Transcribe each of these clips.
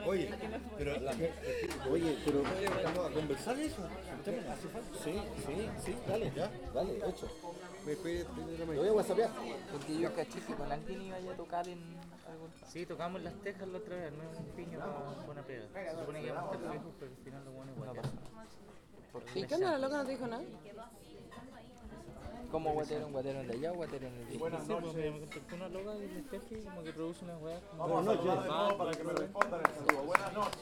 Oye, pero ¿vamos a conversar eso? ¿Hace falta? Sí, dale, ya, dale, hecho. Lo voy a whatsappear. Porque yo caché que con alguien iba a tocar en algún... Sí, tocamos Las Tejas la otra vez, no es un piño para buena pega. Se supone que íbamos a estar lejos, pero al final lo bueno igual. ¿Por ¿Y qué? qué onda? ¿La loca no te dijo nada? ¿Cómo guateron de allá o guateron de allá? Buenas noches. Me contactó una loca y el jefe como que produce unas weas. Vamos a saludar de nuevo para que me respondan el saludo. Buenas noches.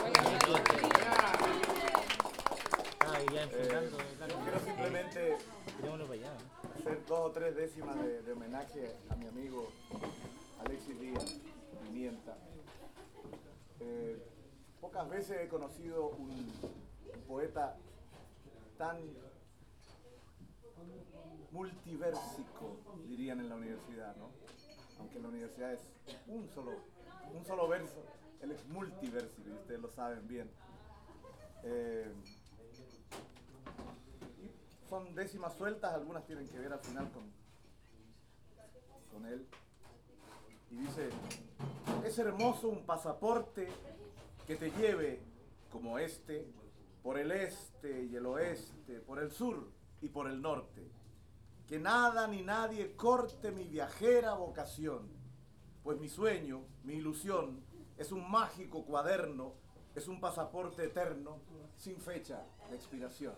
Ya enfrentando. Quiero simplemente Tirémoslo para allá. hacer 2 o 3 décimas de homenaje a mi amigo Alexis Díaz Pimienta. Pocas veces he conocido un poeta tan multiversico, dirían en la universidad, ¿no? Aunque en la universidad es un solo verso, él es multiversico y ustedes lo saben bien. Son décimas sueltas, algunas tienen que ver al final con él. Y dice: es hermoso un pasaporte que te lleve, como este, por el este y el oeste, por el sur y por el norte. Que nada ni nadie corte mi viajera vocación, pues mi sueño, mi ilusión, es un mágico cuaderno, es un pasaporte eterno, sin fecha de expiración.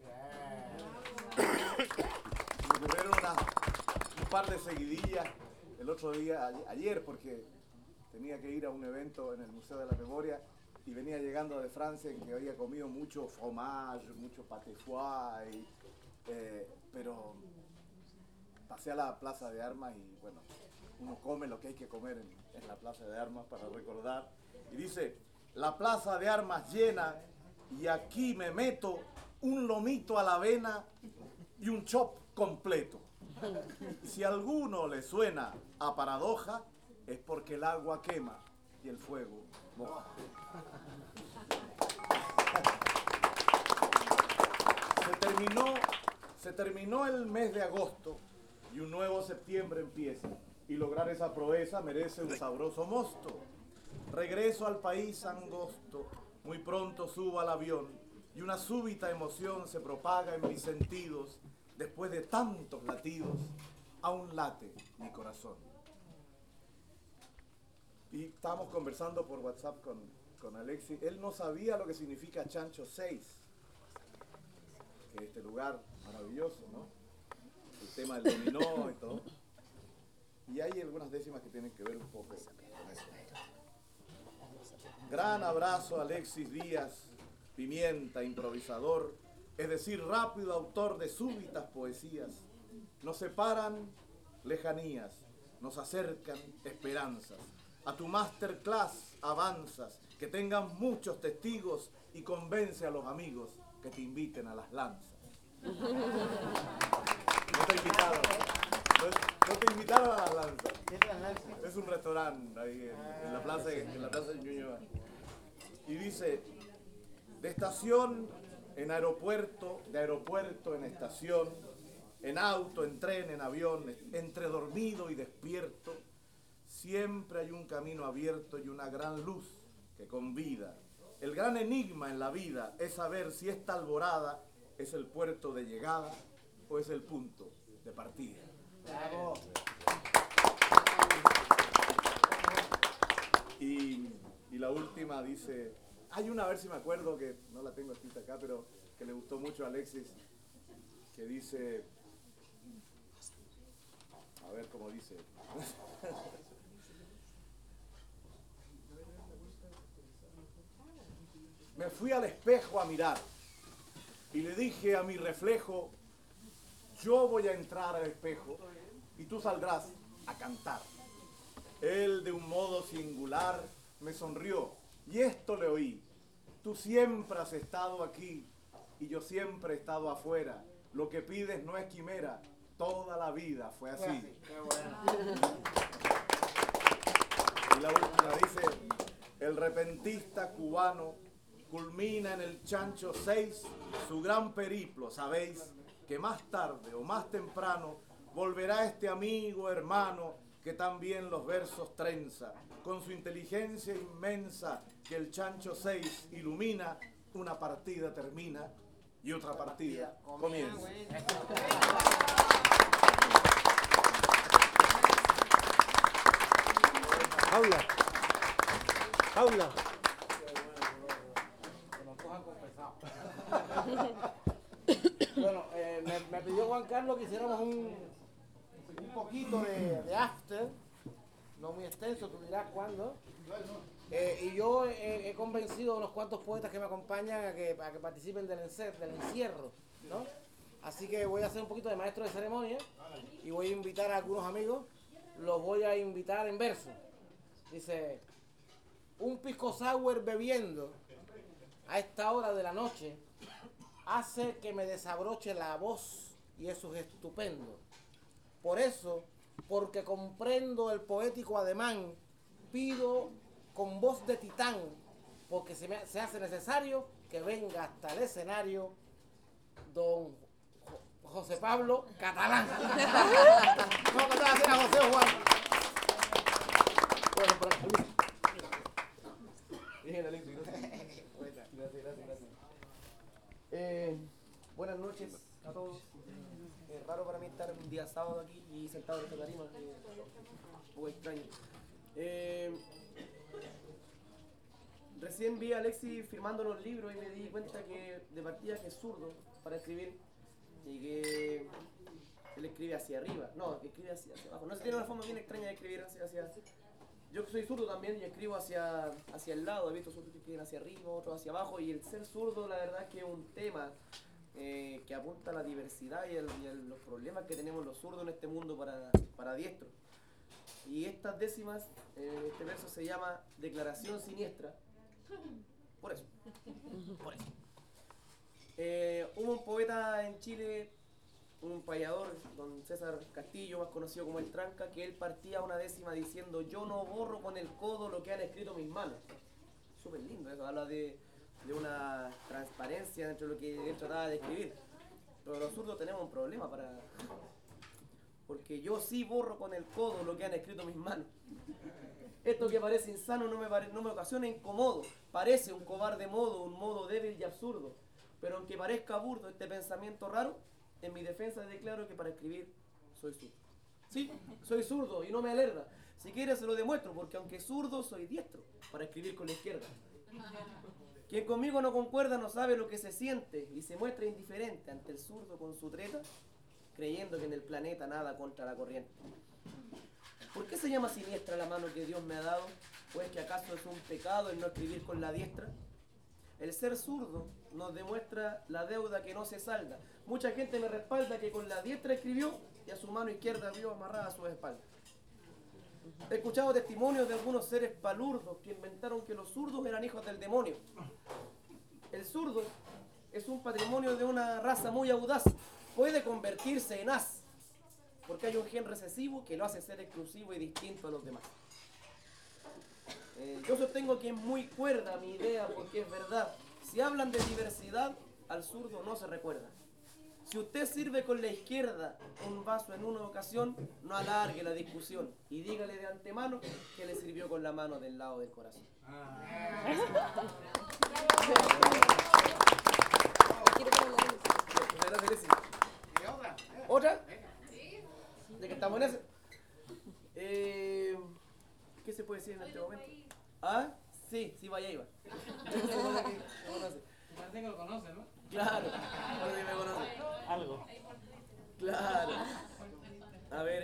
Me ocurrieron un par de seguidillas el otro día, ayer, porque tenía que ir a un evento en el Museo de la Memoria y venía llegando de Francia en que había comido mucho fromage, mucho pâté foie, pero pasé a la Plaza de Armas y bueno, uno come lo que hay que comer en la Plaza de Armas para recordar. Y dice: la Plaza de Armas llena y aquí me meto un lomito a la avena y un chop completo. Si a alguno le suena a paradoja, es porque el agua quema y el fuego moja. Se terminó el mes de agosto y un nuevo septiembre empieza. Y lograr esa proeza merece un sabroso mosto. Regreso al país angosto, muy pronto subo al avión y una súbita emoción se propaga en mis sentidos. Después de tantos latidos, aún late mi corazón. Y estábamos conversando por WhatsApp con Alexis. Él no sabía lo que significa Chancho 6, que es este lugar maravilloso, ¿no? El tema del dominó y todo. Y hay algunas décimas que tienen que ver un poco con eso. Gran abrazo a Alexis Díaz Pimienta, improvisador, es decir, rápido autor de súbitas poesías. Nos separan lejanías, nos acercan esperanzas. A tu masterclass avanzas, que tengan muchos testigos y convence a los amigos que te inviten a las lanzas. No te invitaron. No te invitaron a las lanzas. Es un restaurante ahí en la plaza de Ñuñoa. Y dice: de estación en aeropuerto, de aeropuerto en estación, en auto, en tren, en avión, entre dormido y despierto, siempre hay un camino abierto y una gran luz que convida. El gran enigma en la vida es saber si esta alborada es el puerto de llegada o es el punto de partida. ¡Bravo! Y la última dice, hay una, a ver si me acuerdo, que no la tengo escrita acá, pero que le gustó mucho a Alexis, que dice, a ver cómo dice. Me fui al espejo a mirar y le dije a mi reflejo, yo voy a entrar al espejo y tú saldrás a cantar. Él de un modo singular me sonrió y esto le oí. Tú siempre has estado aquí y yo siempre he estado afuera. Lo que pides no es quimera, toda la vida fue así. Qué bueno. Y la última dice, el repentista cubano culmina en el Chancho 6 su gran periplo. Sabéis que más tarde o más temprano volverá este amigo, hermano, que también los versos trenza. con su inteligencia inmensa que el chancho 6 ilumina, una partida termina y otra partida comienza. Paula. Bueno, me pidió Juan Carlos que hiciéramos un poquito de after, no muy extenso, tú dirás cuándo. Y yo he convencido a unos cuantos poetas que me acompañan a que participen del encierro, ¿no? Así que voy a hacer un poquito de maestro de ceremonia y voy a invitar a algunos amigos, los voy a invitar en verso. Dice, un pisco sour bebiendo a esta hora de la noche hace que me desabroche la voz y eso es estupendo. Por eso, porque comprendo el poético ademán, pido con voz de titán, porque se hace necesario que venga hasta el escenario don José Pablo Catalán. No, que te va a hacer a José Juan. Bueno, por aquí. Bien, Alex, gracias. Buenas noches a todos. Es raro para mí estar un día sábado aquí y sentado en esta tarima, un poco extraño. Recién vi a Alexis firmando los libros y me di cuenta que de partida que es zurdo para escribir y que él escribe hacia arriba, no, que escribe hacia abajo. No sé, tiene una forma bien extraña de escribir hacia. Yo soy zurdo también y escribo hacia el lado, he visto zurdos que escriben hacia arriba, otros hacia abajo, y el ser zurdo la verdad es que es un tema que apunta a la diversidad y los problemas que tenemos los zurdos en este mundo para diestros. Y estas décimas, este verso se llama Declaración Siniestra, por eso. Hubo un poeta en Chile, un payador, don César Castillo, más conocido como el Tranca, que él partía una décima diciendo: yo no borro con el codo lo que han escrito mis manos. Súper lindo eso, habla de una transparencia dentro de lo que él trataba de escribir. Pero los zurdos tenemos un problema porque yo sí borro con el codo lo que han escrito mis manos. Esto que parece insano no me ocasiona incomodo, parece un cobarde modo, un modo débil y absurdo. Pero aunque parezca burdo este pensamiento raro, en mi defensa declaro que para escribir soy zurdo. Sí, soy zurdo y no me alerta. Si quieres se lo demuestro, porque aunque zurdo soy diestro para escribir con la izquierda. Quien conmigo no concuerda no sabe lo que se siente y se muestra indiferente ante el zurdo con su treta, creyendo que en el planeta nada contra la corriente. ¿Por qué se llama siniestra la mano que Dios me ha dado? ¿Pues que acaso es un pecado el no escribir con la diestra? El ser zurdo nos demuestra la deuda que no se salda. Mucha gente me respalda que con la diestra escribió y a su mano izquierda vio amarrada a su espalda. He escuchado testimonios de algunos seres palurdos que inventaron que los zurdos eran hijos del demonio. El zurdo es un patrimonio de una raza muy audaz. Puede convertirse en as, porque hay un gen recesivo que lo hace ser exclusivo y distinto a los demás. Yo sostengo que es muy cuerda mi idea, porque es verdad. Si hablan de diversidad, al zurdo no se recuerda. Si usted sirve con la izquierda un vaso en una ocasión, no alargue la discusión y dígale de antemano que le sirvió con la mano del lado del corazón. ¿Otra? ¿De que estamos en ese? ¿Qué se puede decir en este momento? ¿Ah? Sí, vaya iba. Parece que lo conoce, ¿no? Claro, parece que me conoce. Algo. Claro. A ver,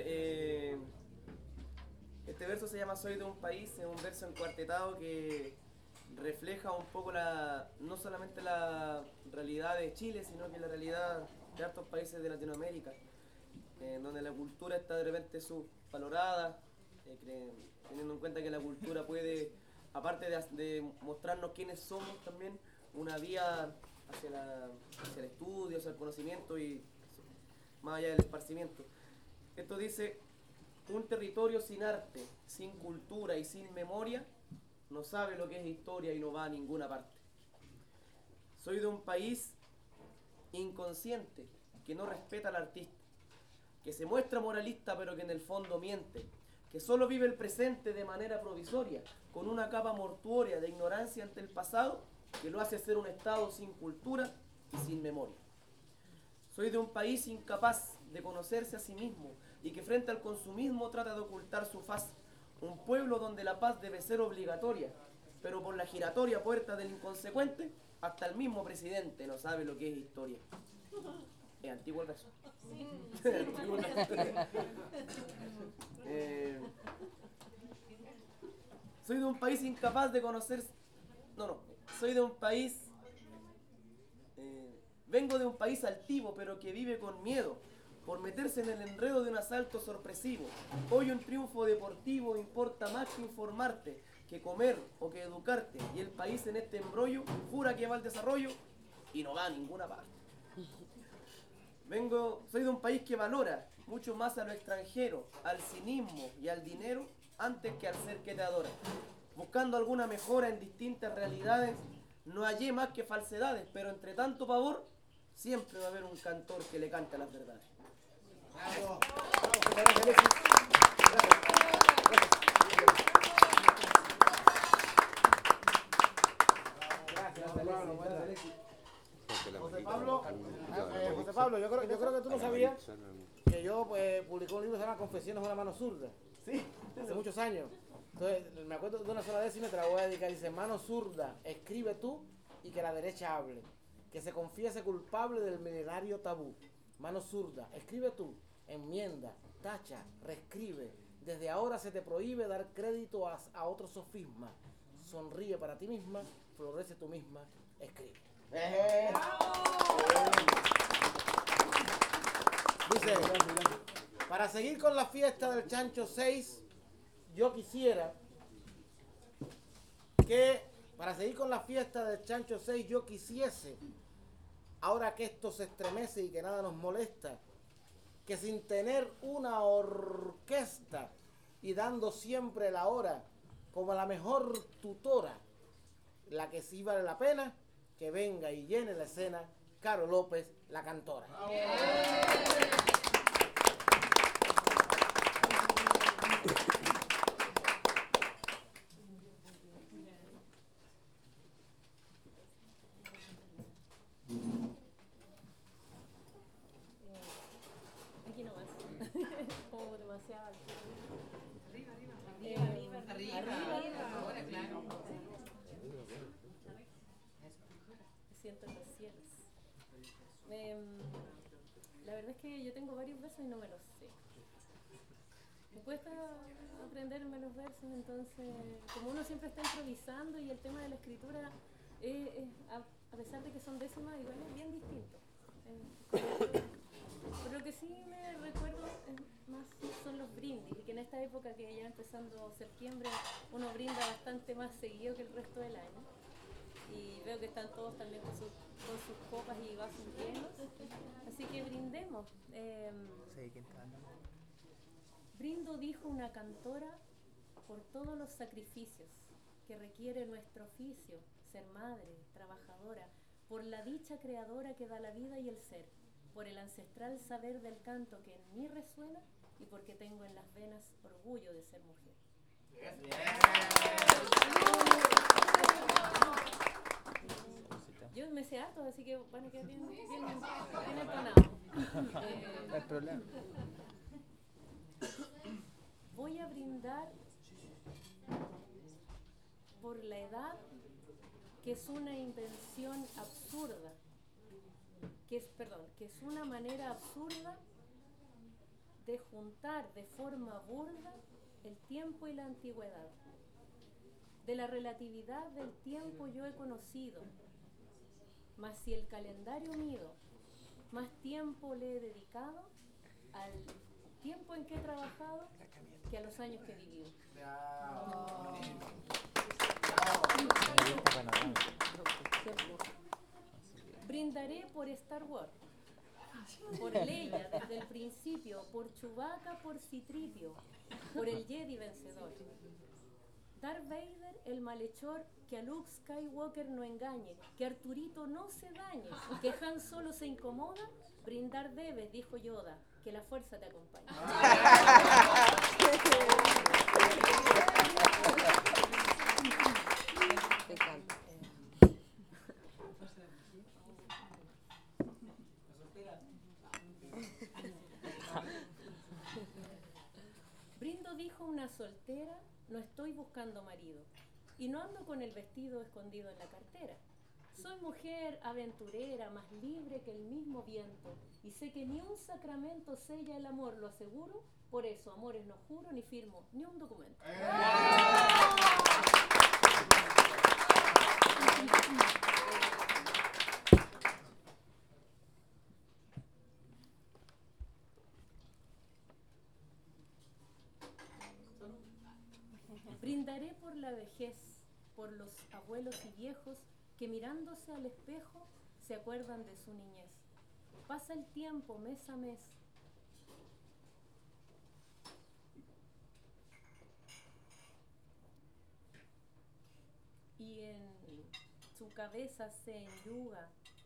este verso se llama Soy de un país, es un verso encuartetado que refleja un poco no solamente la realidad de Chile, sino que la realidad de hartos países de Latinoamérica, donde la cultura está de repente subvalorada, teniendo en cuenta que la cultura puede, aparte de mostrarnos quiénes somos, también una vía hacia el estudio, hacia el conocimiento y más allá del esparcimiento. Esto dice: un territorio sin arte, sin cultura y sin memoria no sabe lo que es historia y no va a ninguna parte. Soy de un país inconsciente que no respeta al artista, que se muestra moralista pero que en el fondo miente, que solo vive el presente de manera provisoria, con una capa mortuoria de ignorancia ante el pasado, que lo hace ser un Estado sin cultura y sin memoria. Soy de un país incapaz de conocerse a sí mismo y que frente al consumismo trata de ocultar su faz. Un pueblo donde la paz debe ser obligatoria, pero por la giratoria puerta del inconsecuente, hasta el mismo presidente no sabe lo que es historia. Es antiguo el verso. Antiguo el verso. Soy de un país incapaz de conocer... Soy de un país... vengo de un país altivo, pero que vive con miedo, por meterse en el enredo de un asalto sorpresivo. Hoy un triunfo deportivo importa más que informarte, que comer o que educarte. Y el país en este embrollo jura que va al desarrollo y no va a ninguna parte. Soy de un país que valora mucho más a lo extranjero, al cinismo y al dinero, antes que al ser que te adora. Buscando alguna mejora en distintas realidades, no hallé más que falsedades, pero entre tanto pavor, siempre va a haber un cantor que le cante las verdades. Bravo. José Pablo, yo creo que tú no sabías que yo publicé un libro que se llama Confesiones de una mano zurda. Sí. Hace muchos años. Entonces, me acuerdo de una sola décima y te la voy a dedicar. Dice, mano zurda, escribe tú y que la derecha hable. Que se confiese culpable del milenario tabú. Mano zurda, escribe tú, enmienda, tacha, reescribe. Desde ahora se te prohíbe dar crédito a otro sofisma. Sonríe para ti misma, florece tú misma, escribe. Dice, para seguir con la fiesta del Chancho 6, yo quisiera que, ahora que esto se estremece y que nada nos molesta, que sin tener una orquesta y dando siempre la hora como la mejor tutora, la que sí vale la pena, que venga y llene la escena, Caro López, la cantora. Aquí nomás. Como demasiado alto. Arriba. Ahora, claro. Me siento en los cielos. La verdad es que yo tengo varios versos y no me los sé. Me cuesta aprenderme los versos, entonces, como uno siempre está improvisando y el tema de la escritura, a pesar de que son décimas, igual es bien distinto. Pero lo que sí me recuerdo más son los brindis, y que en esta época que ya empezando septiembre, uno brinda bastante más seguido que el resto del año. Y veo que están todos también con sus copas y vasos llenos. Así que brindemos. Brindo, dijo una cantora, por todos los sacrificios que requiere nuestro oficio, ser madre, trabajadora, por la dicha creadora que da la vida y el ser, por el ancestral saber del canto que en mí resuena y porque tengo en las venas orgullo de ser mujer. Yo me sé harto, así que van a quedar bien entonados. No hay problema. Voy a brindar por la edad, que es una invención absurda, que es una manera absurda de juntar de forma burda el tiempo y la antigüedad. De la relatividad del tiempo yo he conocido, mas si el calendario mido, más tiempo le he dedicado al tiempo en que he trabajado que a los años que he vivido. Brindaré por Star Wars, por Leia desde el principio, por Chewbacca, por Citripio, por el Jedi vencedor. Darth Vader, el malhechor, que a Luke Skywalker no engañe, que Arturito no se dañe, que Han Solo se incomoda, brindar debes, dijo Yoda, que la fuerza te acompañe. Me encanta. Brindo, dijo una soltera, no estoy buscando marido y no ando con el vestido escondido en la cartera. Soy mujer aventurera, más libre que el mismo viento, y sé que ni un sacramento sella el amor, lo aseguro, por eso amores no juro ni firmo ni un documento. Brindaré por la vejez, por los abuelos y viejos que mirándose al espejo se acuerdan de su niñez. Pasa el tiempo mes a mes. Y en su cabeza se enyuga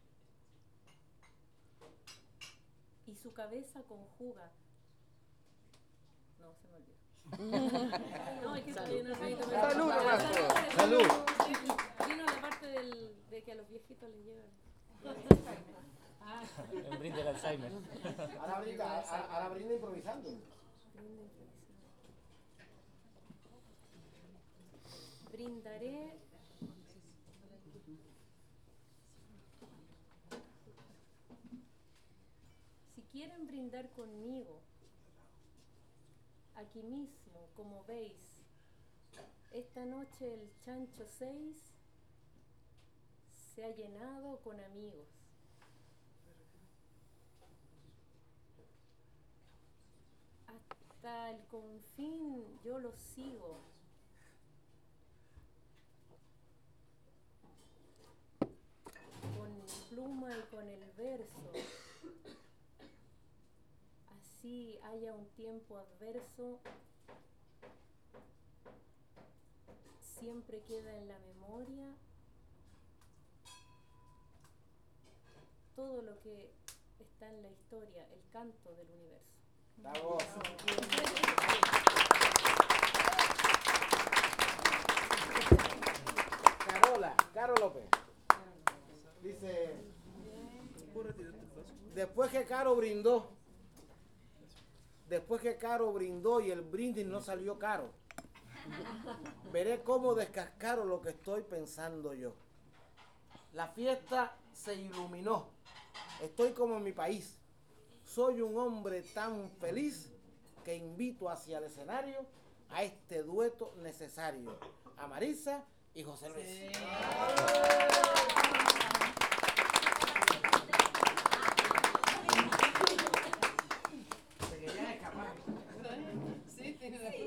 y su cabeza conjuga. No, se me olvidó. No, es que todavía no sé. Salud, Salud. Vino la parte de que a los viejitos les llega. Un brindis del Alzheimer. Ahora brinda improvisando. Brindaré si quieren brindar conmigo aquí mismo, como veis, esta noche el chancho 6 se ha llenado con amigos. Hasta el confín yo lo sigo. Con pluma y con el verso. Así haya un tiempo adverso, siempre queda en la memoria todo lo que está en la historia, el canto del universo. Bravo. Caro López. Dice, después que Caro brindó y el brindis no salió caro, veré cómo descascaro lo que estoy pensando yo. La fiesta se iluminó. Estoy como en mi país. Soy un hombre tan feliz que invito hacia el escenario a este dueto necesario, a Marisa y José Luis. Sí. Se querían escapar. Sí, tiene la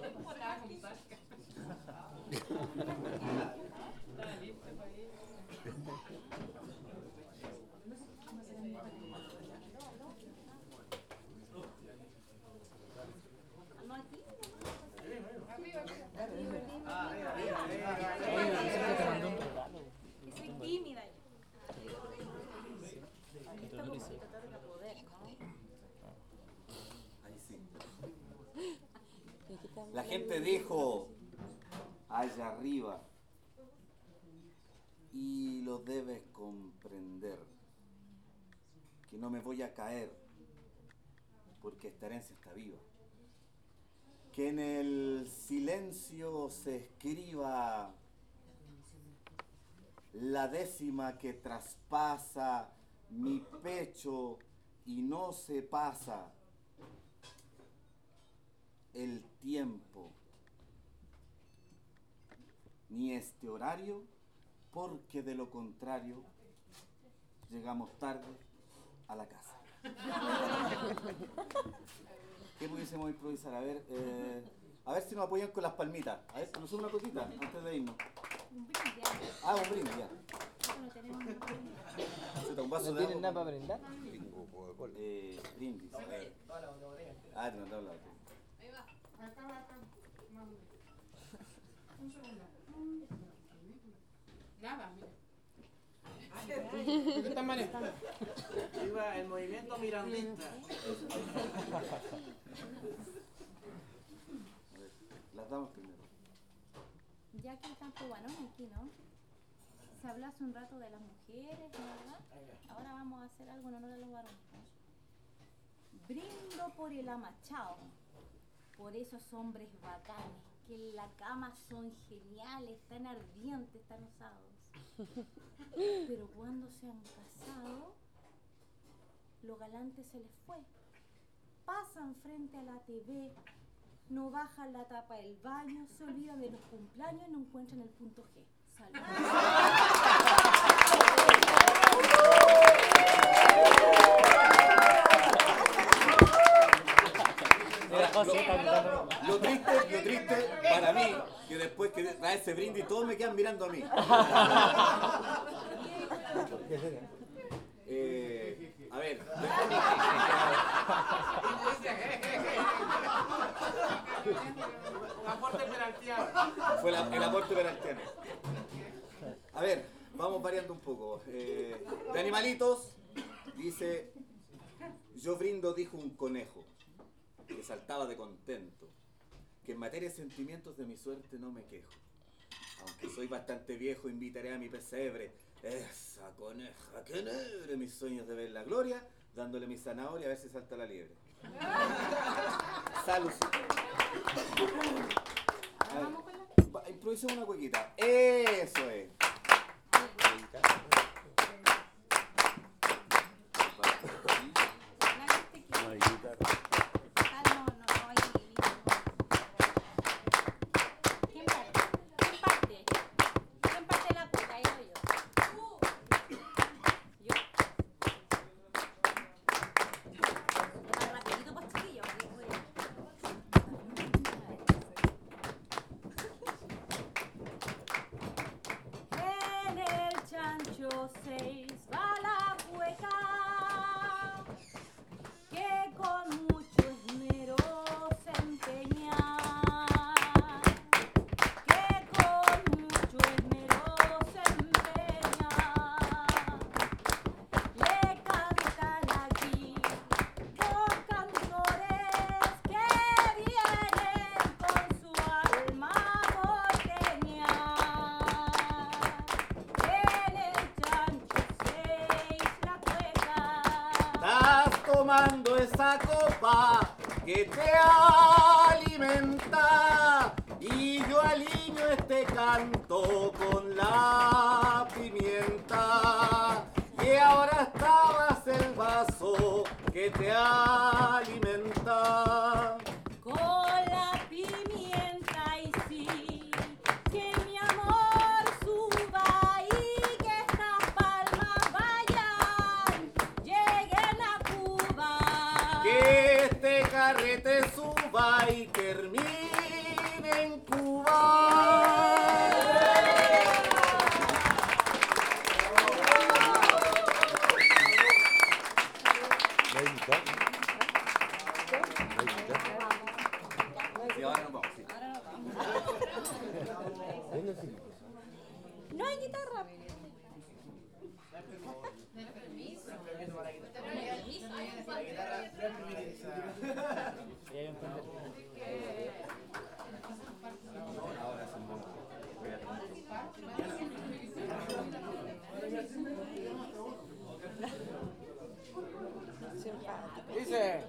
Tímida. Ahí sí. La gente dijo allá arriba y lo debes comprender que no me voy a caer porque esta herencia está viva. Que en el silencio se escriba la décima que traspasa mi pecho y no se pasa el tiempo ni este horario, porque de lo contrario llegamos tarde a la casa. ¿Qué pudiésemos improvisar? A ver si nos apoyan con las palmitas. A ver, nos una cosita antes de irnos. Un brindis. Ah, un brindis, ya. No tenemos un brindis. Un vaso ¿No de tienen agua. nada para brindar? Brindis. A ver. Ah, te mandaba la botella. Ahí va. Acá. Un segundo. Nada, mira. ¿Qué están manejando? Viva el movimiento mirandista. las damas primero. Ya que hay tanto varón aquí, ¿no? Se habló hace un rato de las mujeres, ¿no, verdad? Ahora vamos a hacer algo en honor a los varones. Brindo por el amachado, por esos hombres bacanes, que en la cama son geniales, están ardientes, están osados. Pero cuando se han casado, lo galante se les fue. Pasan frente a la TV, no bajan la tapa del baño, se olvidan de los cumpleaños y no encuentran el punto G. Salud. Lo triste para mí, que después que da ese brindis todos me quedan mirando a mí. A ver. Un aporte penaltiano. Fue el aporte penaltiano. A ver, vamos variando un poco. De animalitos, dice, yo brindo, dijo un conejo, que saltaba de contento, que en materia de sentimientos de mi suerte no me quejo. Aunque soy bastante viejo, invitaré a mi pesebre, esa coneja que nebre mis sueños de ver la gloria, dándole mi zanahoria a ver si salta la liebre. Salud. Improvisemos una cuequita. Eso es. Tomando esa copa que te alimenta y yo aliño este canto con la pimienta que ahora estabas el vaso que te alimenta con la pimienta y sí, que mi amor suba y que estas palmas vayan, lleguen a Cuba. Que este carrete suba y termine en Cuba. Sí, ahora nos vamos, sí. No hay guitarra. Dice,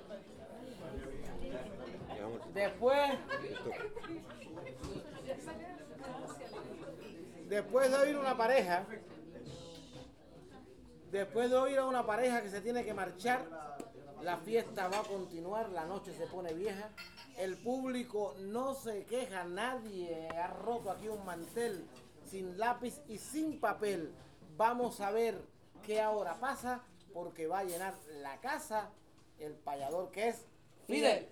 después de oír a una pareja que se tiene que marchar, la fiesta va a continuar, la noche se pone vieja, el público no se queja, nadie ha roto aquí un mantel sin lápiz y sin papel. Vamos a ver qué ahora pasa, porque va a llenar la casa el payador que es Fidel.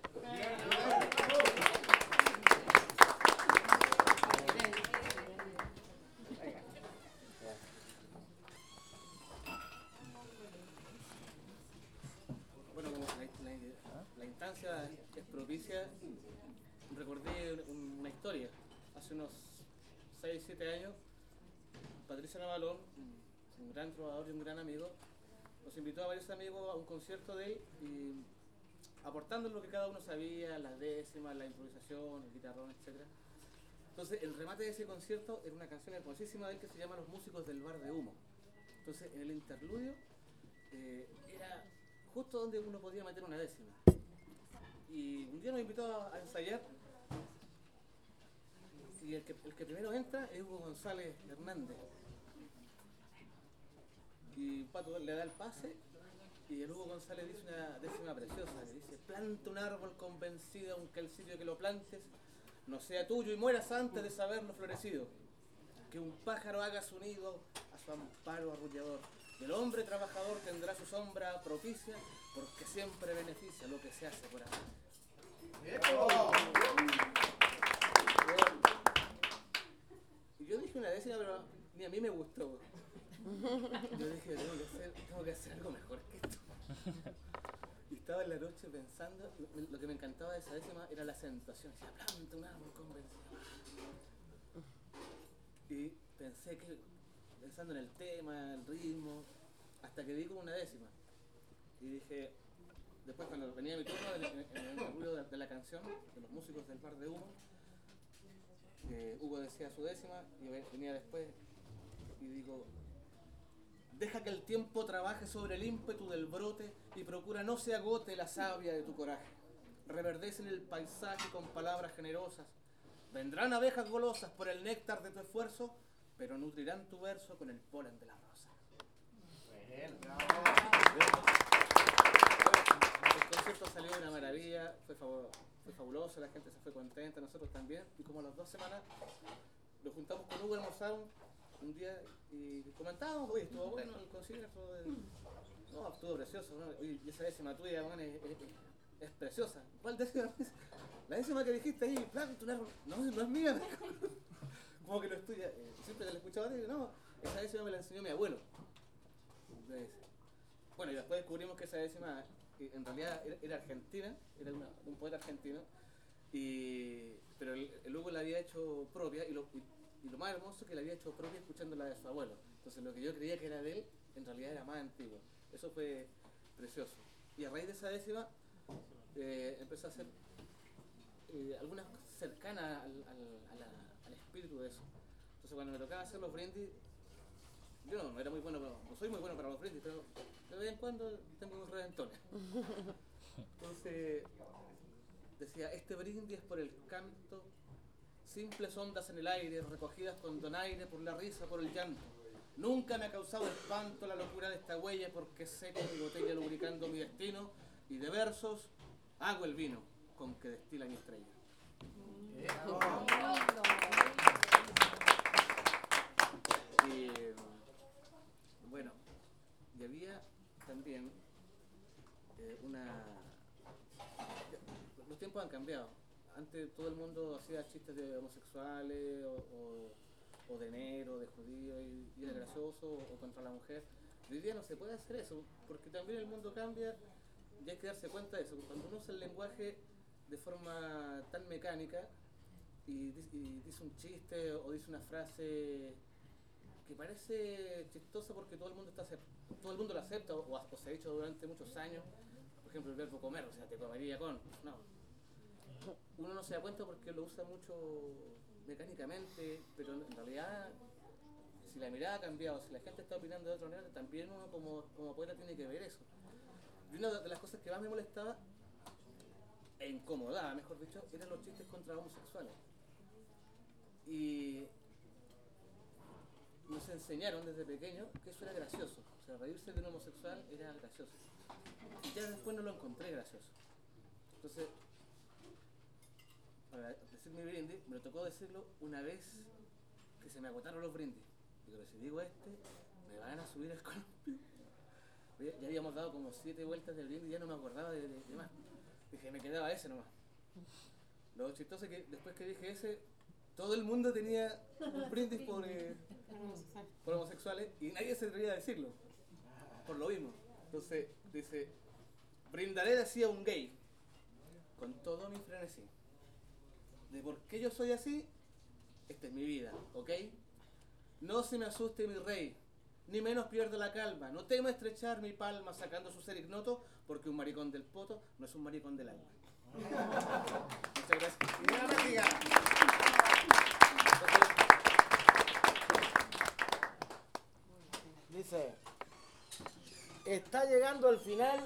Bueno, como la instancia es propicia, recordé una historia. Hace unos 6-7 años, Patricio Navalón, un gran trovador y un gran amigo, nos invitó a varios amigos a un concierto de él y aportando lo que cada uno sabía, las décimas, la improvisación, el guitarrón, etc. Entonces, el remate de ese concierto era una canción hermosísima de él que se llama Los músicos del bar de humo. Entonces, en el interludio era justo donde uno podía meter una décima. Y un día nos invitó a ensayar. Y el que primero entra es Hugo González Hernández. Y Pato le da el pase y el Hugo González dice una décima preciosa. Le dice: planta un árbol convencido aunque el sitio que lo plantes no sea tuyo y mueras antes de saberlo florecido. Que un pájaro haga su nido a su amparo arrullador. Y el hombre trabajador tendrá su sombra propicia porque siempre beneficia lo que se hace por amor. Y yo dije una décima, pero ni a mí me gustó. Yo dije, tengo que hacer algo mejor que esto. Y estaba en la noche pensando, lo que me encantaba de esa décima era la acentuación. Decía, planta un árbol convencido. Y pensando en el tema, el ritmo, hasta que di con una décima. Y dije, después cuando venía mi turno, en el ruido de la canción, de los músicos del bar de humo, Hugo decía su décima, y venía después, y digo: deja que el tiempo trabaje sobre el ímpetu del brote y procura no se agote la savia de tu coraje. Reverdece en el paisaje con palabras generosas. Vendrán abejas golosas por el néctar de tu esfuerzo, pero nutrirán tu verso con el polen de la rosa. El concierto salió una maravilla, fue fabuloso, la gente se fue contenta, nosotros también. Y como a las 2 semanas nos juntamos con Hugo, almorzamos un día y comentábamos: oye, estuvo bueno el concierto, no, estuvo precioso, ¿no? Oye, y esa décima tuya, man, es preciosa. ¿Cuál décima? La décima que dijiste ahí, planta un árbol. No es mía. Como que no es tuya. Siempre que la escuchaba a ti, no, esa décima me la enseñó mi abuelo. Bueno, y después descubrimos que esa décima en realidad era argentina, era un poeta argentino, pero el Hugo la había hecho propia, y lo más hermoso es que la había hecho propia escuchando la de su abuelo. Entonces lo que yo creía que era de él, en realidad era más antiguo. Eso fue precioso. Y a raíz de esa décima, empecé a hacer algunas cercanas al espíritu de eso. Entonces cuando me tocaba hacer los brindis, yo no era muy bueno, no soy muy bueno para los brindis, pero de vez en cuando tengo unos redentones. Entonces decía: este brindis es por el canto, simples ondas en el aire, recogidas con donaire por la risa, por el llanto. Nunca me ha causado espanto la locura de esta huella, porque sé con mi botella lubricando mi destino, y de versos hago el vino con que destila mi estrella. Y bueno, y había también los tiempos han cambiado. Antes todo el mundo hacía chistes de homosexuales o de negro, de judío, y era gracioso, o contra la mujer. Hoy día no se puede hacer eso, porque también el mundo cambia y hay que darse cuenta de eso. Cuando uno usa el lenguaje de forma tan mecánica y dice un chiste o dice una frase que parece chistosa porque todo el mundo lo acepta o se ha dicho durante muchos años, por ejemplo el verbo comer, o sea, te comería con, no. Uno no se da cuenta porque lo usa mucho mecánicamente, pero en realidad, si la mirada ha cambiado, si la gente está opinando de otra manera, también uno como poeta tiene que ver eso. Y una de las cosas que más me molestaba e incomodaba, mejor dicho, eran los chistes contra homosexuales. Y nos enseñaron desde pequeños que eso era gracioso. O sea, reírse de un homosexual era gracioso. Y ya después no lo encontré gracioso. Entonces, para decir mi brindis, me tocó decirlo una vez que se me agotaron los brindis. Digo, si digo me van a subir al columpio. Ya habíamos dado como 7 vueltas del brindis y ya no me acordaba de más. Dije, me quedaba ese nomás. Lo chistoso es que después que dije ese, todo el mundo tenía un brindis por homosexuales y nadie se atrevía a decirlo. Por lo mismo. Entonces dice: brindaré, decía un gay, con todo mi frenesí. De por qué yo soy así, esta es mi vida, ¿ok? No se me asuste mi rey, ni menos pierde la calma. No temo estrechar mi palma sacando su ser ignoto, porque un maricón del poto no es un maricón del alma. Muchas gracias. Dice, está llegando el final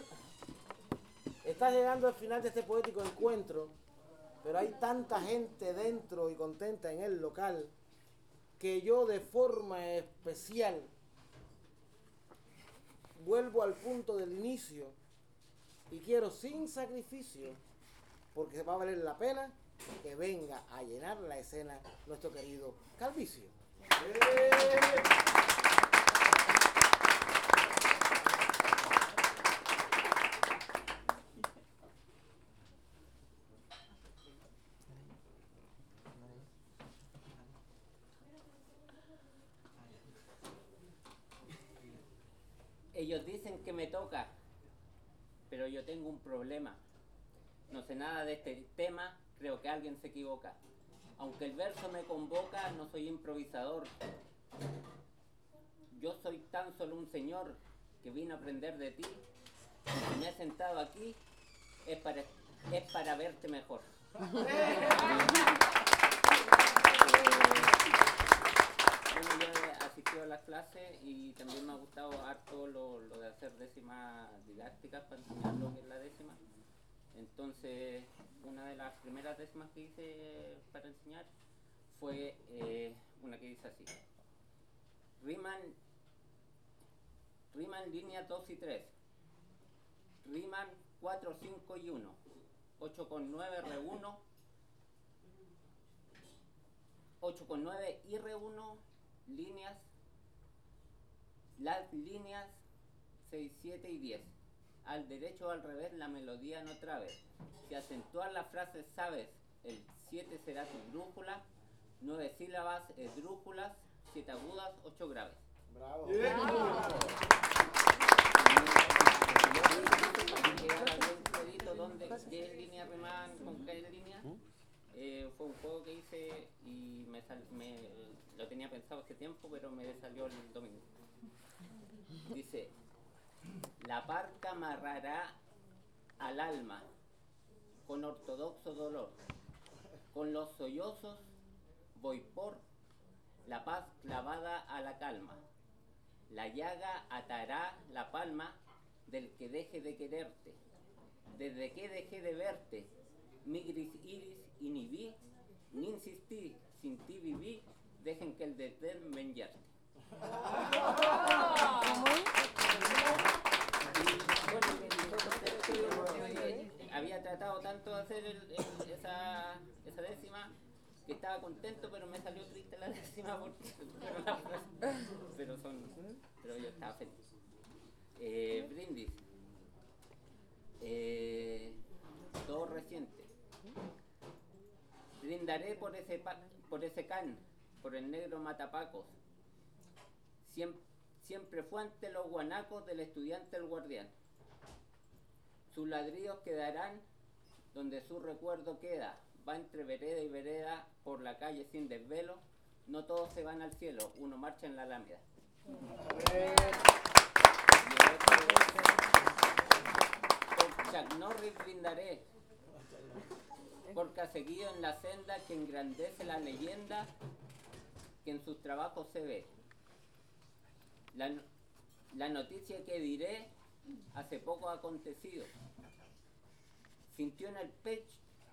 de este poético encuentro, pero hay tanta gente dentro y contenta en el local que yo de forma especial vuelvo al punto del inicio y quiero sin sacrificio, porque va a valer la pena, que venga a llenar la escena nuestro querido Calvicio. Ellos dicen que me toca, pero yo tengo un problema. No sé nada de este tema, creo que alguien se equivoca. Aunque el verso me convoca, no soy improvisador. Yo soy tan solo un señor que vino a aprender de ti. Y si me he sentado aquí, es para verte mejor. Bueno, yo he asistido a las clases y también me ha gustado harto lo de hacer décimas didácticas para enseñar lo que es la décima. Entonces, una de las primeras décimas que hice para enseñar fue una que dice así. Riman líneas 2 y 3. Riman 4, 5 y 1. 8 con 9, re 1. 8 con 9 y re 1. Líneas. Las líneas 6, 7 y 10. Al derecho o al revés la melodía no trabe. Si acentuar la frase sabes, el 7 será tu brújula. 9 sílabas, esdrújulas, 7 agudas, 8 graves. Bravo. ¿Qué línea riman con qué línea? Fue un juego que hice y lo tenía pensado hace tiempo, pero me salió el domingo. Dice: la parca amarrará al alma con ortodoxo dolor. Con los sollozos voy por la paz clavada a la calma. La llaga atará la palma del que deje de quererte. Desde que dejé de verte, mi gris iris inhibí, ni insistí, sin ti viví, dejen que el desdén me enyerte. Había tratado tanto de hacer esa décima que estaba contento, pero me salió triste la décima pero yo estaba feliz. Brindis. Todo reciente. Brindaré por ese can, por el negro matapacos. Siempre fue ante los guanacos del estudiante el guardián. Sus ladrillos quedarán donde su recuerdo queda. Va entre vereda y vereda por la calle sin desvelo. No todos se van al cielo, uno marcha en la Alameda. Por Chuck Norris brindaré, porque ha seguido en la senda que engrandece la leyenda que en sus trabajos se ve. La noticia que diré hace poco ha acontecido. Sintió en el pecho,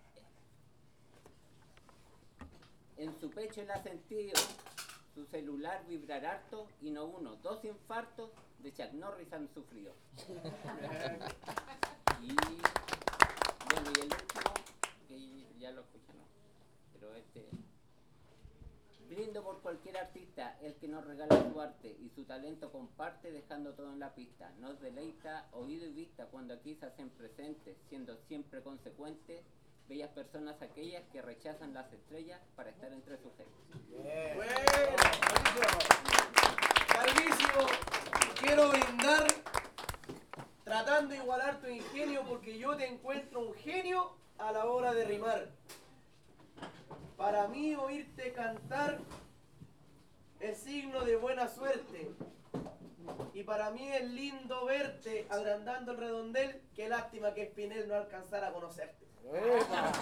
en su pecho el ha sentido. Su celular vibrar harto y no uno, 2 infartos de Chuck Norris han sufrido. Y bueno, y el último, que ya lo escuchan, ¿no? Pero brindo por cualquier artista, el que nos regala su arte y su talento comparte dejando todo en la pista. Nos deleita oído y vista cuando aquí se hacen presentes, siendo siempre consecuentes, bellas personas aquellas que rechazan las estrellas para estar entre sus gentes. Bueno, Calvicio, quiero brindar tratando de igualar tu ingenio porque yo te encuentro un genio a la hora de rimar. Para mí oírte cantar es signo de buena suerte. Y para mí es lindo verte agrandando el redondel. Qué lástima que Espinel no alcanzara a conocerte. ¡Epa!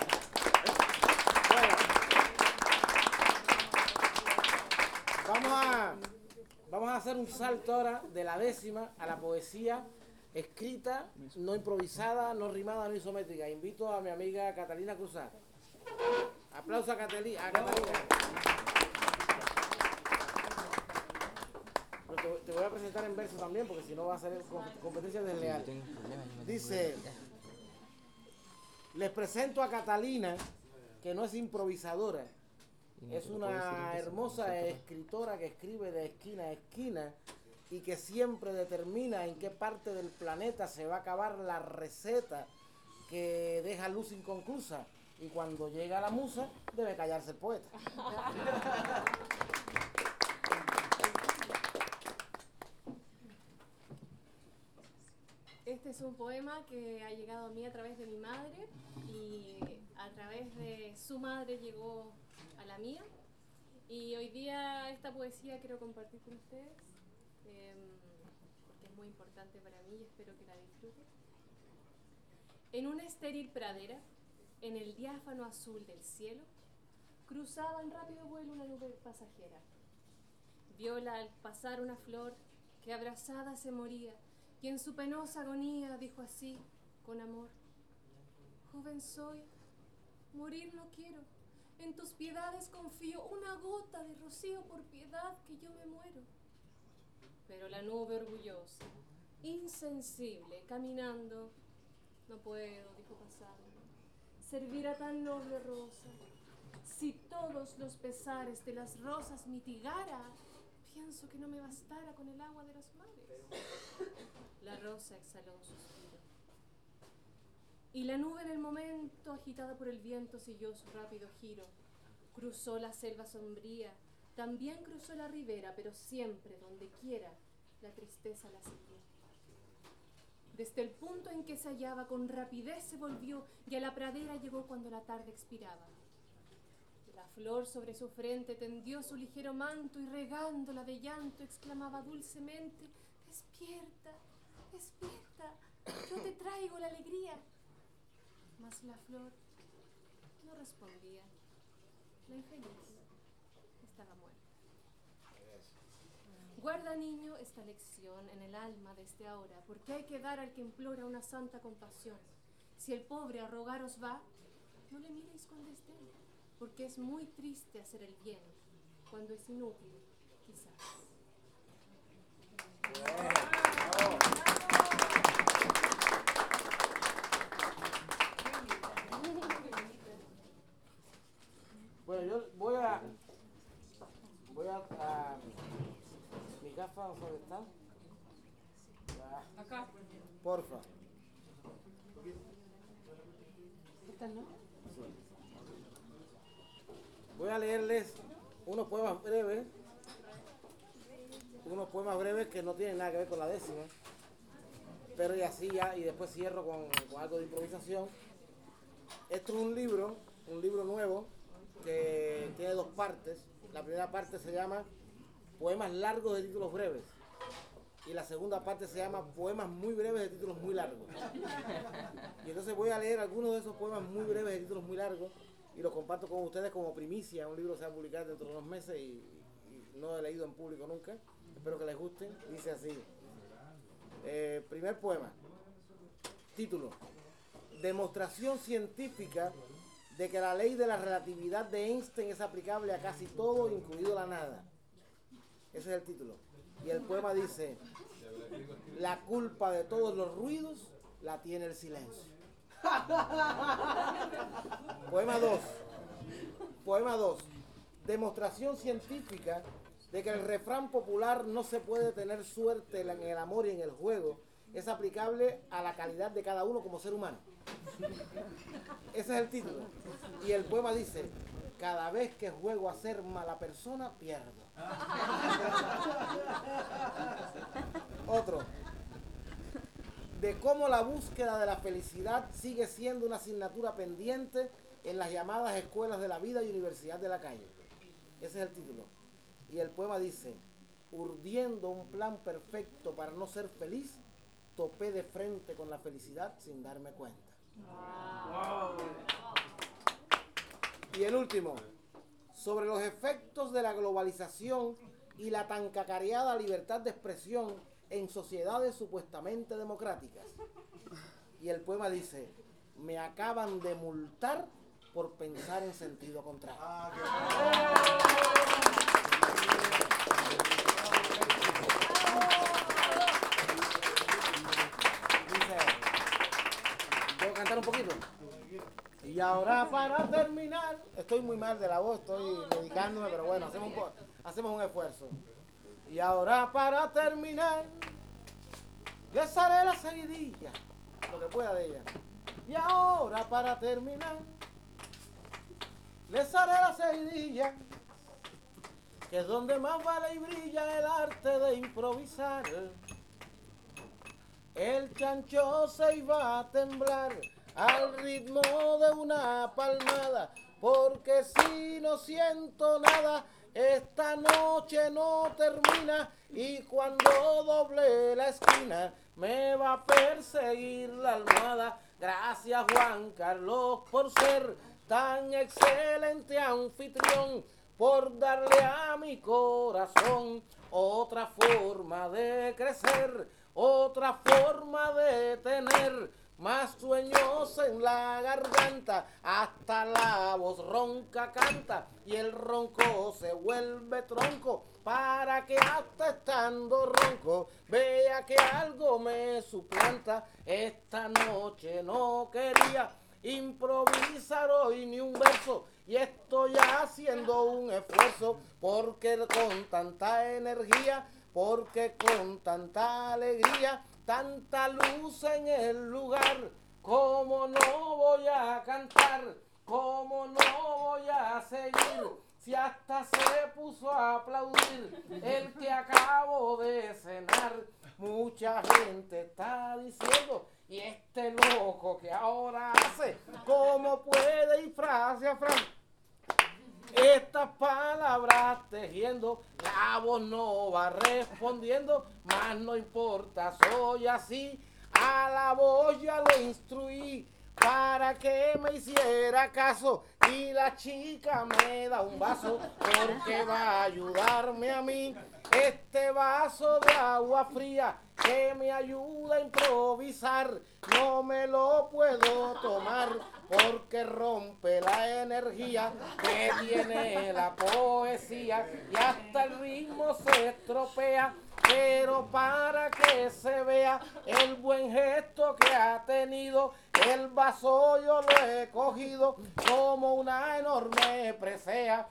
Bueno, vamos a hacer un salto ahora de la décima a la poesía escrita, no improvisada, no rimada, no isométrica. Invito a mi amiga Catalina Cruzat. Aplauso a Catalina. Pero te voy a presentar en verso también, porque si no va a ser competencia desleal. Dice, les presento a Catalina, que no es improvisadora, es una hermosa escritora que escribe de esquina a esquina y que siempre determina en qué parte del planeta se va a acabar la receta que deja luz inconclusa. Y cuando llega la musa, debe callarse el poeta. Este es un poema que ha llegado a mí a través de mi madre y a través de su madre llegó a la mía. Y hoy día esta poesía quiero compartir con ustedes porque es muy importante para mí y espero que la disfruten. En una estéril pradera, en el diáfano azul del cielo, cruzaba en rápido vuelo una nube pasajera. Viola al pasar una flor que abrazada se moría y en su penosa agonía dijo así, con amor: joven soy, morir no quiero, en tus piedades confío, una gota de rocío por piedad que yo me muero. Pero la nube orgullosa, insensible, caminando, no puedo, dijo pasando, servir a tan noble rosa. Si todos los pesares de las rosas mitigara, pienso que no me bastara con el agua de los mares. La rosa exhaló un suspiro. Y la nube en el momento, agitada por el viento, siguió su rápido giro. Cruzó la selva sombría, también cruzó la ribera, pero siempre, donde quiera, la tristeza la siguió. Desde el punto en que se hallaba, con rapidez se volvió y a la pradera llegó cuando la tarde expiraba. La flor sobre su frente tendió su ligero manto y regándola de llanto exclamaba dulcemente: despierta, despierta, yo te traigo la alegría. Mas la flor no respondía. La infeliz estaba muerta. Guarda, niño, esta lección en el alma desde ahora, porque hay que dar al que implora una santa compasión. Si el pobre a rogaros va, no le miréis con desdén, porque es muy triste hacer el bien cuando es inútil, quizás. Bueno, yo voy a mi gafa, ¿dónde está? Acá. Porfa. ¿Estas no? Sí. Voy a leerles unos poemas breves que no tienen nada que ver con la décima, pero y así ya, y después cierro con algo de improvisación. Esto es un libro nuevo que tiene dos partes. La primera parte se llama Poemas largos de títulos breves y la segunda parte se llama Poemas muy breves de títulos muy largos. Y entonces voy a leer algunos de esos poemas muy breves de títulos muy largos y los comparto con ustedes como primicia. Un libro se va a publicar dentro de unos meses y no he leído en público nunca. Espero que les guste. Dice así. Primer poema. Título: Demostración científica de que la ley de la relatividad de Einstein es aplicable a casi todo, incluido la nada. Ese es el título. Y el poema dice: la culpa de todos los ruidos la tiene el silencio. Poema 2. Poema 2. Demostración científica de que el refrán popular no se puede tener suerte en el amor y en el juego es aplicable a la calidad de cada uno como ser humano. Ese es el título. Y el poema dice: cada vez que juego a ser mala persona, pierdo. Otro. De cómo la búsqueda de la felicidad sigue siendo una asignatura pendiente en las llamadas escuelas de la vida y universidad de la calle. Ese es el título. Y el poema dice: urdiendo un plan perfecto para no ser feliz, topé de frente con la felicidad sin darme cuenta. Y el último, sobre los efectos de la globalización y la tan cacareada libertad de expresión en sociedades supuestamente democráticas. Y el poema dice, me acaban de multar por pensar en sentido contrario. Dice, ¿puedo cantar un poquito? Y ahora para terminar, estoy muy mal de la voz, estoy dedicándome, pero bueno, hacemos un esfuerzo. Y ahora para terminar, les haré la seguidilla, lo que pueda de ella. Y ahora para terminar, les haré la seguidilla, que es donde más vale y brilla el arte de improvisar. El chancho se iba a temblar al ritmo de una palmada, porque si no siento nada, esta noche no termina, y cuando doble la esquina me va a perseguir la almohada. Gracias, Juan Carlos, por ser tan excelente anfitrión, por darle a mi corazón otra forma de crecer, otra forma de tener más sueños en la garganta, hasta la voz ronca canta y el ronco se vuelve tronco, para que hasta estando ronco vea que algo me suplanta. Esta noche no quería improvisar hoy ni un verso, y estoy haciendo un esfuerzo, porque con tanta energía, porque con tanta alegría, tanta luz en el lugar, ¿cómo no voy a cantar? ¿Cómo no voy a seguir? Si hasta se puso a aplaudir el que acabo de cenar. Mucha gente está diciendo, ¿y este loco que ahora hace? ¿Cómo puede ir frase a frase estas palabras tejiendo? La voz no va respondiendo, mas no importa, soy así. A la voz ya lo instruí para que me hiciera caso, y la chica me da un vaso porque va a ayudarme a mí. Este vaso de agua fría que me ayuda a improvisar, no me lo puedo tomar porque rompe la energía que tiene la poesía, y hasta el ritmo se estropea. Pero para que se vea el buen gesto que ha tenido, el vaso yo lo he cogido como una enorme presea,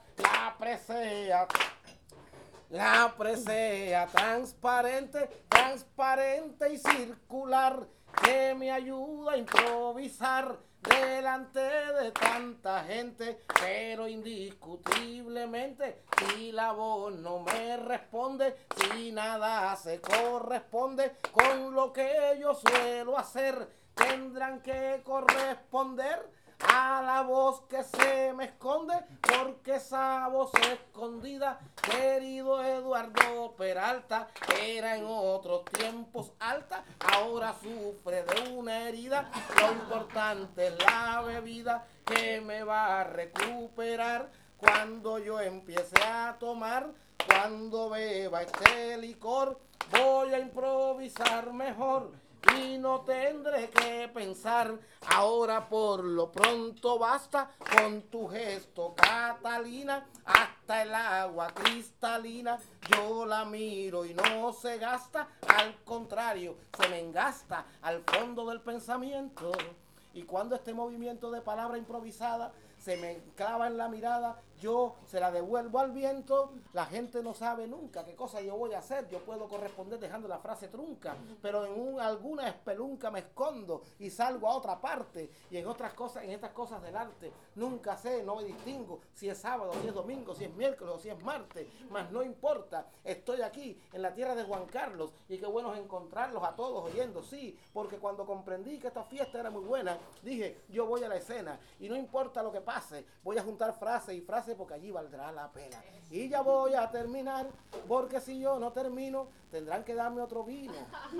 la presea transparente, transparente y circular, que me ayuda a improvisar delante de tanta gente. Pero indiscutiblemente, si la voz no me responde, si nada se corresponde con lo que yo suelo hacer, tendrán que corresponder a la voz que se me esconde, porque esa voz escondida, querido Eduardo Peralta, era en otros tiempos alta, ahora sufre de una herida. Lo importante es la bebida que me va a recuperar cuando yo empiece a tomar. Cuando beba este licor voy a improvisar mejor y no tendré que pensar. Ahora por lo pronto basta con tu gesto, Catalina, hasta el agua cristalina yo la miro y no se gasta, al contrario, se me engasta al fondo del pensamiento. Y cuando este movimiento de palabra improvisada se me clava en la mirada, yo se la devuelvo al viento. La gente no sabe nunca qué cosa yo voy a hacer. Yo puedo corresponder dejando la frase trunca, pero en alguna espelunca me escondo y salgo a otra parte. Y en otras cosas, en estas cosas del arte, nunca sé, no me distingo si es sábado, si es domingo, si es miércoles o si es martes. Mas no importa, estoy aquí en la tierra de Juan Carlos, y qué bueno es encontrarlos a todos oyendo, sí, porque cuando comprendí que esta fiesta era muy buena, dije, yo voy a la escena y no importa lo que pase, voy a juntar frase y frase pase porque allí valdrá la pena. Y ya voy a terminar, porque si yo no termino, tendrán que darme otro vino.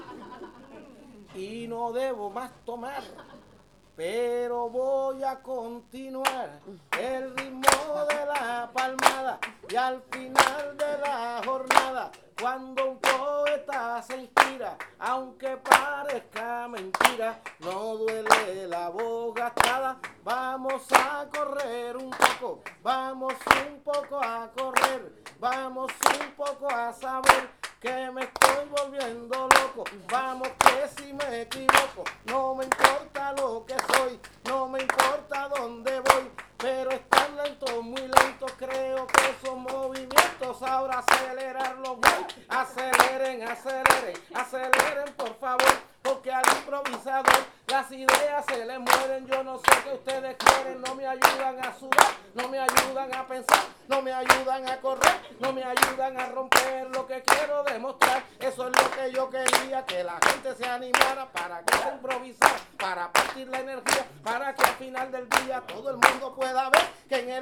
Y no debo más tomar, pero voy a continuar el ritmo de la palmada y al final de la jornada, cuando un poeta se inspira, aunque parezca mentira, no duele la voz gastada. Vamos a correr un poco, vamos un poco a correr, vamos un poco a saber que me estoy volviendo loco. Vamos que si me equivoco, no me importa lo que soy, no me importa dónde voy, pero están lentos, muy lentos, creo que son movimientos. Ahora acelerarlos voy, aceleren, aceleren, aceleren por favor, porque al improvisador las ideas se le mueren. Yo no sé qué ustedes quieren, no me ayudan a sudar, no me ayudan a pensar, no me ayudan a correr, no me ayudan a romper lo que quiero demostrar. Eso es lo que yo quería, que la gente se animara para que se improvisara, para partir la energía, para que al final del día todo el mundo pueda ver que en el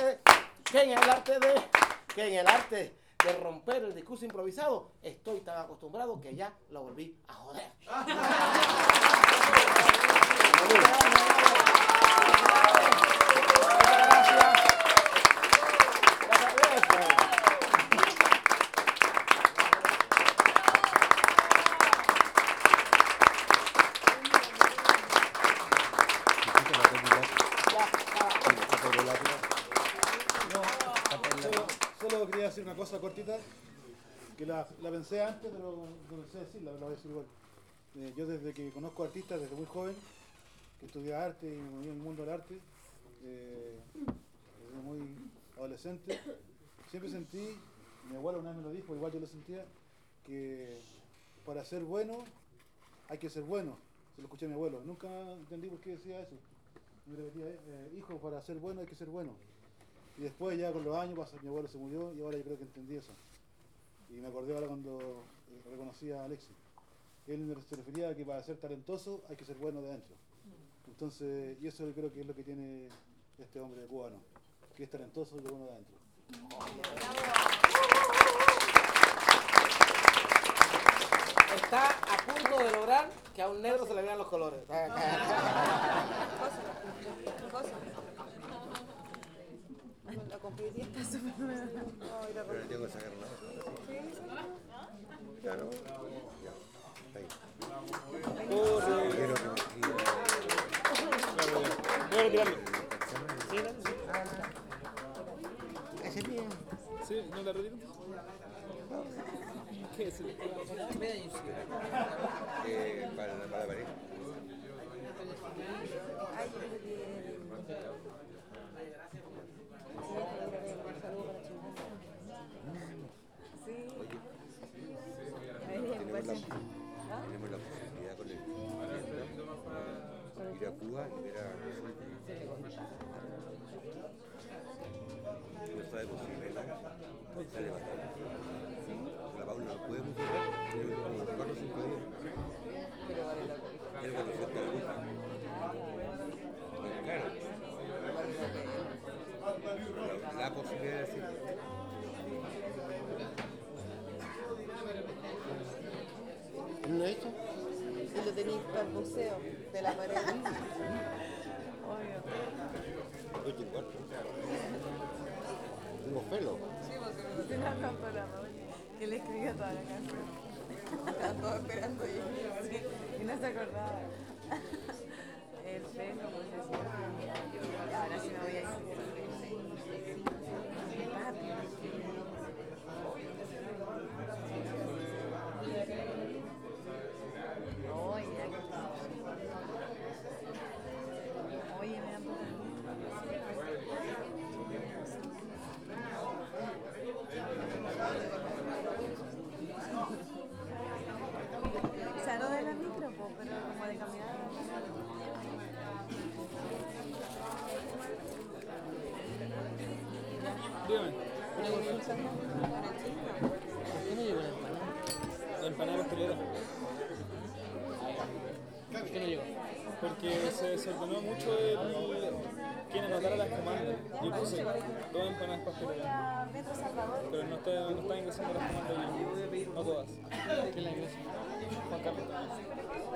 arte de romper el discurso improvisado estoy tan acostumbrado que ya lo volví a joder. Solo quería decir una cosa cortita, que la pensé antes, pero no pensé decirla, pero la voy a decir igual. Yo desde que conozco artistas, desde muy joven, que estudié arte y me moví en el mundo del arte, desde muy adolescente, siempre sentí, mi abuelo una vez me lo dijo, igual yo lo sentía, que para ser bueno hay que ser bueno. Se lo escuché a mi abuelo, nunca entendí por qué decía eso. Me repetía, hijo, para ser bueno hay que ser bueno. Y después ya con los años, mi abuelo se murió y ahora yo creo que entendí eso. Y me acordé ahora cuando reconocí a Alexis. Él se refería a que para ser talentoso hay que ser bueno de adentro. Entonces, y eso yo creo que es lo que tiene este hombre cubano, que es talentoso y bueno de adentro. Está a punto de lograr que a un negro se le vean los colores. La competición está súper nueva. Pero tengo que sacar nada. Claro. Ya. Ahí. Quiero que me escriba. Voy a retirarlo. Ese bien. Sí, ¿no la retiro? ¿Qué es eso? Para la pared. Tenemos la posibilidad con el ir a Cuba y ver a no sabe posible sale bastante. La Paula no puede funcionar, pero como 4 o 5 días. Él cuando suelta la luz. Claro. La posibilidad de hacerlo. ¿No he hecho? Si lo tenéis para el museo de la pared. Obvio. Tengo pelo. Sí, porque me tiene la para que le escribió toda la canción. Estaban todos esperando y no se acordaba. El pelo, pues decía. Ahora sí me voy a ir. Rápido. Oye, me da un poco. O sea, no de la micro, pero como de caminar. Dígame. Una consulta. ¿Por qué no llegó la empanada? La empanada pastelera. ¿Por qué no llegó? Porque se desordenó mucho quien anotara las comandas. Yo puse 2 empanadas pasteleras. Pero no está ingresando las comandas y no todas. ¿Quién la ingresa? Juan Carlos.